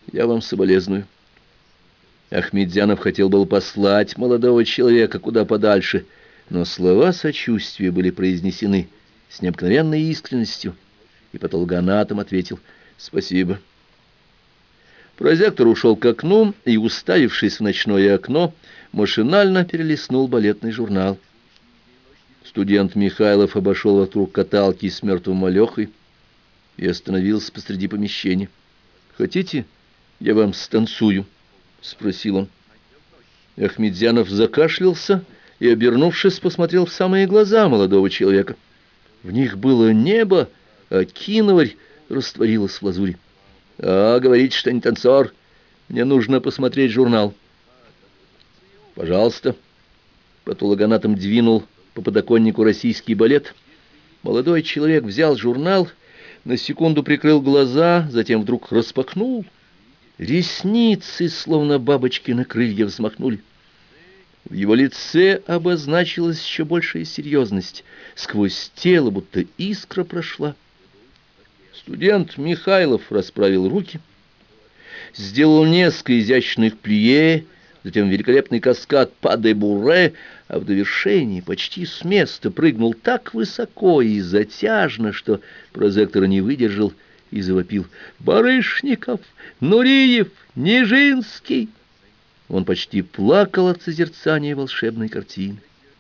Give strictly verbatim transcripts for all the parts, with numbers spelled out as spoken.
Я вам соболезную. Ахмедзянов хотел был послать молодого человека куда подальше, но слова сочувствия были произнесены с необыкновенной искренностью, и патологоанатом ответил: «Спасибо». Прозектор ушел к окну и, уставившись в ночное окно, машинально перелистнул балетный журнал. Студент Михайлов обошел вокруг каталки с мертвым малехой и остановился посреди помещения. «Хотите, я вам станцую?» — спросил он. Ахмедзянов закашлялся и, обернувшись, посмотрел в самые глаза молодого человека. В них было небо, а киноварь растворилась в лазури. «А, говорите, что не танцор. Мне нужно посмотреть журнал». «Пожалуйста». Патологоанатом двинул по подоконнику «Российский балет». Молодой человек взял журнал, на секунду прикрыл глаза, затем вдруг распахнул. Ресницы, словно бабочки на крылья, взмахнули. В его лице обозначилась еще большая серьезность. Сквозь тело будто искра прошла. Студент Михайлов расправил руки, сделал несколько изящных плие, затем великолепный каскад па-де-буре, а в довершении почти с места прыгнул так высоко и затяжно, что прозектор не выдержал и завопил: «Барышников! Нуриев! Нижинский!» Он почти плакал от созерцания волшебной картины.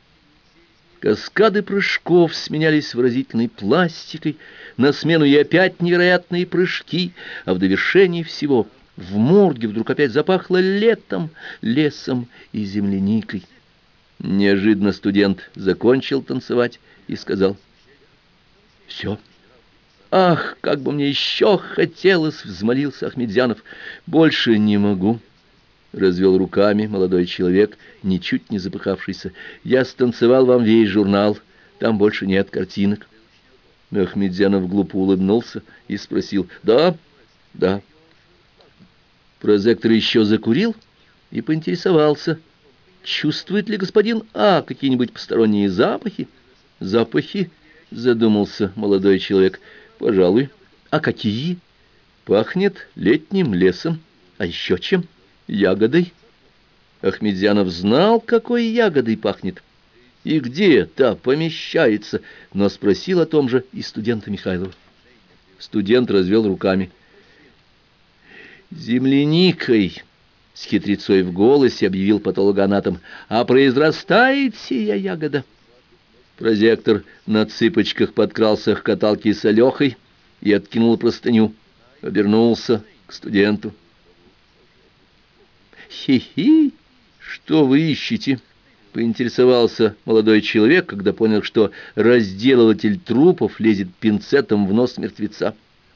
Каскады прыжков сменялись выразительной пластикой, на смену и опять невероятные прыжки, а в довершении всего в морге вдруг опять запахло летом, лесом и земляникой. Неожиданно студент закончил танцевать и сказал: «Все». «Ах, как бы мне еще хотелось!» — взмолился Ахмедзянов. «Больше не могу», — развел руками молодой человек, ничуть не запыхавшийся. «Я станцевал вам весь журнал, там больше нет картинок». Ахмедзянов глупо улыбнулся и спросил: «Да, да». Прозектор еще закурил и поинтересовался: «Чувствует ли господин А какие-нибудь посторонние запахи?» «Запахи?» — задумался молодой человек. «Пожалуй». «А какие?» «Пахнет летним лесом. А еще чем?» «Ягодой». Ахмедзянов знал, какой ягодой пахнет и где та помещается, но спросил о том же и студента Михайлова. Студент развел руками. «Земляникой», — с хитрецой в голосе объявил патологоанатом, — «а произрастает сия ягода». Прозектор на цыпочках подкрался к каталке с Алехой и откинул простыню, обернулся к студенту. «Хи-хи! Что вы ищете?» — поинтересовался молодой человек, когда понял, что разделыватель трупов лезет пинцетом в нос мертвеца.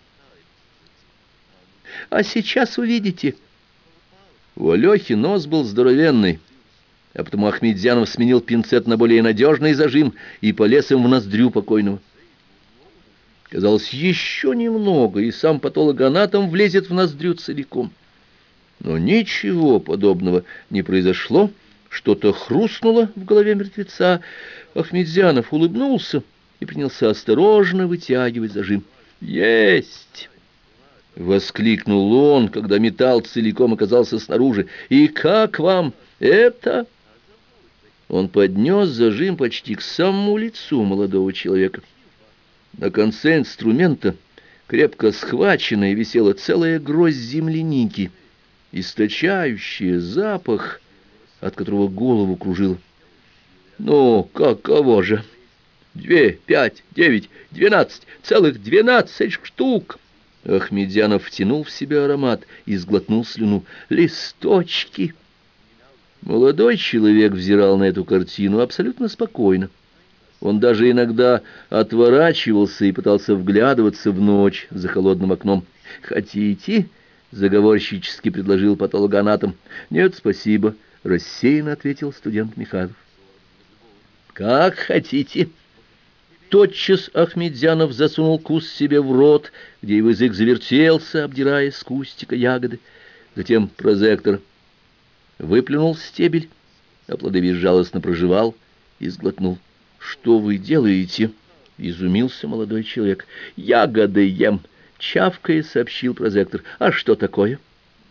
«А сейчас увидите». У Алехи нос был здоровенный, а потому Ахмедзянов сменил пинцет на более надежный зажим и полез им в ноздрю покойного. Казалось, еще немного, и сам патологоанатом влезет в ноздрю целиком. Но ничего подобного не произошло. Что-то хрустнуло в голове мертвеца. Ахмедзянов улыбнулся и принялся осторожно вытягивать зажим. «Есть!» — воскликнул он, когда металл целиком оказался снаружи. «И как вам это?» Он поднес зажим почти к самому лицу молодого человека. На конце инструмента, крепко схваченная, висела целая гроздь земляники, источающая запах, от которого голову кружило. «Ну, каково же? Две, пять, девять, двенадцать, целых двенадцать штук!» Ахмедзянов втянул в себя аромат и сглотнул слюну. «Листочки!» Молодой человек взирал на эту картину абсолютно спокойно. Он даже иногда отворачивался и пытался вглядываться в ночь за холодным окном. «Хотите?» — заговорщически предложил патологоанатом. «Нет, спасибо», — рассеянно ответил студент Михайлов. «Как хотите». Тотчас Ахмедзянов засунул куст себе в рот, где его язык завертелся, обдирая с кустика ягоды. Затем прозектор выплюнул стебель, а плоды безжалостно прожевал и сглотнул. «Что вы делаете?» — изумился молодой человек. «Ягоды ем», — чавкая сообщил прозектор. «А что такое?»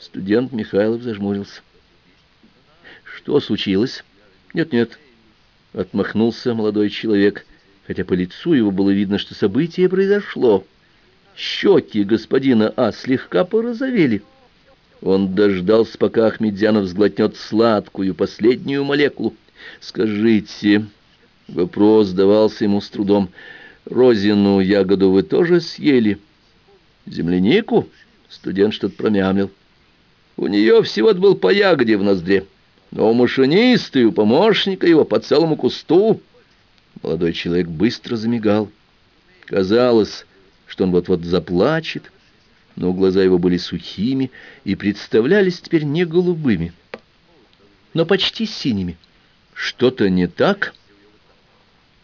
Студент Михайлов зажмурился. Что случилось? Нет-нет, отмахнулся молодой человек, хотя по лицу его было видно, что событие произошло. Щеки господина А слегка порозовели. Он дождался, пока Ахмедзянов сглотнет сладкую последнюю молекулу. «Скажите...» — вопрос давался ему с трудом. «Розину ягоду вы тоже съели?» «Землянику?» — студент что-то промямлил. «У нее всего-то был по ягоде в ноздре, но у машиниста и у помощника его по целому кусту». Молодой человек быстро замигал. Казалось, что он вот-вот заплачет, но глаза его были сухими и представлялись теперь не голубыми, но почти синими. «Что-то не так?»